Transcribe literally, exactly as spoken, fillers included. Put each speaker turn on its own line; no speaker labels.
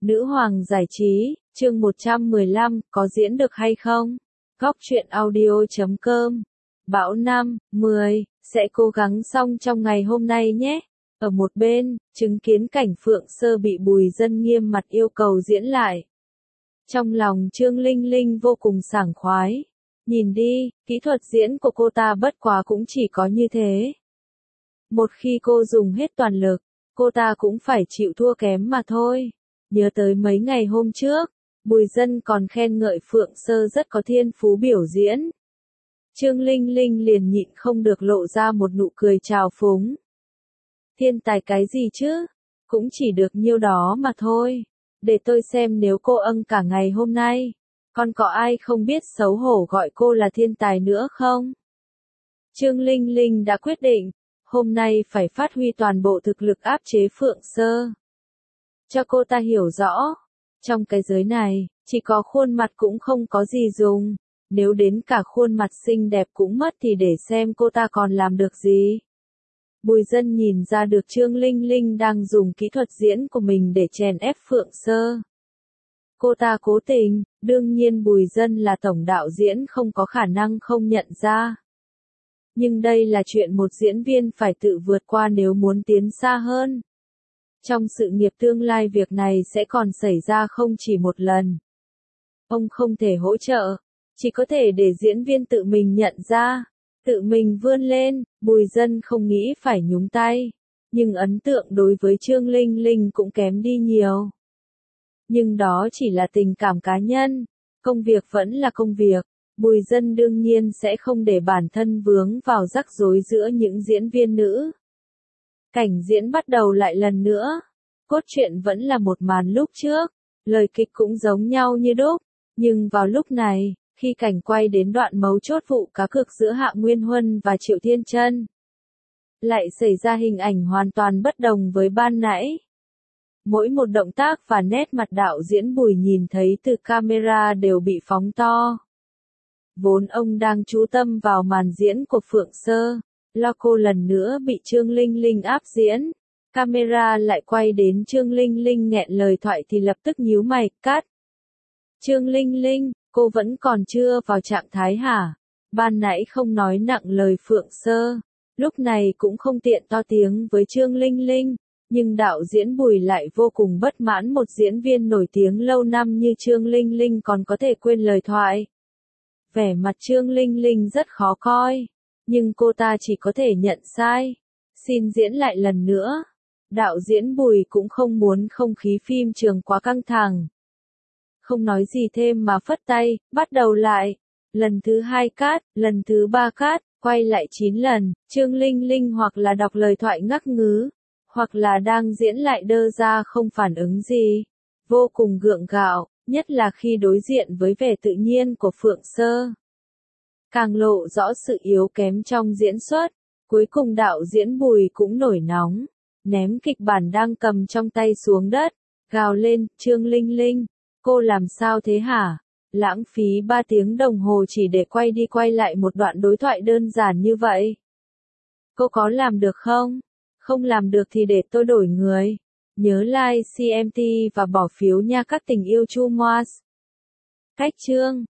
Nữ hoàng giải trí, chương một trăm mười lăm, có diễn được hay không? Góc truyện audio chấm com. Bão năm, mười, sẽ cố gắng xong trong ngày hôm nay nhé. Ở một bên, chứng kiến cảnh Phượng Sơ bị Bùi Dân nghiêm mặt yêu cầu diễn lại. Trong lòng Trương Linh Linh vô cùng sảng khoái. Nhìn đi, kỹ thuật diễn của cô ta bất quá cũng chỉ có như thế. Một khi cô dùng hết toàn lực, cô ta cũng phải chịu thua kém mà thôi. Nhớ tới mấy ngày hôm trước, Bùi Dân còn khen ngợi Phượng Sơ rất có thiên phú biểu diễn. Trương Linh Linh liền nhịn không được lộ ra một nụ cười trào phúng. Thiên tài cái gì chứ? Cũng chỉ được nhiêu đó mà thôi. Để tôi xem nếu cô âng cả ngày hôm nay, còn có ai không biết xấu hổ gọi cô là thiên tài nữa không? Trương Linh Linh đã quyết định, hôm nay phải phát huy toàn bộ thực lực áp chế Phượng Sơ. Cho cô ta hiểu rõ, trong cái giới này, chỉ có khuôn mặt cũng không có gì dùng, nếu đến cả khuôn mặt xinh đẹp cũng mất thì để xem cô ta còn làm được gì. Bùi Dân nhìn ra được Trương Linh Linh đang dùng kỹ thuật diễn của mình để chèn ép Phượng Sơ. Cô ta cố tình, đương nhiên Bùi Dân là tổng đạo diễn không có khả năng không nhận ra. Nhưng đây là chuyện một diễn viên phải tự vượt qua nếu muốn tiến xa hơn. Trong sự nghiệp tương lai việc này sẽ còn xảy ra không chỉ một lần. Ông không thể hỗ trợ, chỉ có thể để diễn viên tự mình nhận ra, tự mình vươn lên. Bùi Dân không nghĩ phải nhúng tay, nhưng ấn tượng đối với Trương Linh Linh cũng kém đi nhiều. Nhưng đó chỉ là tình cảm cá nhân, công việc vẫn là công việc. Bùi Dân đương nhiên sẽ không để bản thân vướng vào rắc rối giữa những diễn viên nữ. Cảnh diễn bắt đầu lại lần nữa. Cốt truyện vẫn là một màn lúc trước, lời kịch cũng giống nhau như đúc, nhưng vào lúc này, khi cảnh quay đến đoạn mấu chốt vụ cá cược giữa Hạ Nguyên Huân và Triệu Thiên Trân, lại xảy ra hình ảnh hoàn toàn bất đồng với ban nãy. Mỗi một động tác và nét mặt đạo diễn Bùi nhìn thấy từ camera đều bị phóng to. Vốn ông đang chú tâm vào màn diễn của Phượng Sơ, lo cô lần nữa bị Trương Linh Linh áp diễn. Camera lại quay đến Trương Linh Linh nghẹn lời thoại thì lập tức nhíu mày, cắt. Trương Linh Linh, cô vẫn còn chưa vào trạng thái hả? Ban nãy không nói nặng lời Phượng Sơ, lúc này cũng không tiện to tiếng với Trương Linh Linh, nhưng đạo diễn Bùi lại vô cùng bất mãn một diễn viên nổi tiếng lâu năm như Trương Linh Linh còn có thể quên lời thoại. Vẻ mặt Trương Linh Linh rất khó coi, nhưng cô ta chỉ có thể nhận sai, xin diễn lại lần nữa. Đạo diễn Bùi cũng không muốn không khí phim trường quá căng thẳng. Không nói gì thêm mà phất tay, bắt đầu lại. Lần thứ hai cắt, lần thứ ba cắt, quay lại chín lần. Trương Linh Linh hoặc là đọc lời thoại ngắc ngứ, hoặc là đang diễn lại đơ ra không phản ứng gì. Vô cùng gượng gạo, nhất là khi đối diện với vẻ tự nhiên của Phượng Sơ. Càng lộ rõ sự yếu kém trong diễn xuất. Cuối cùng đạo diễn Bùi cũng nổi nóng, ném kịch bản đang cầm trong tay xuống đất, gào lên, Trương Linh Linh, cô làm sao thế hả? Lãng phí ba tiếng đồng hồ chỉ để quay đi quay lại một đoạn đối thoại đơn giản như vậy. Cô có làm được không? Không làm được thì để tôi đổi người. Nhớ like xê em tê và bỏ phiếu nha các tình yêu Chu Moas. Cách chương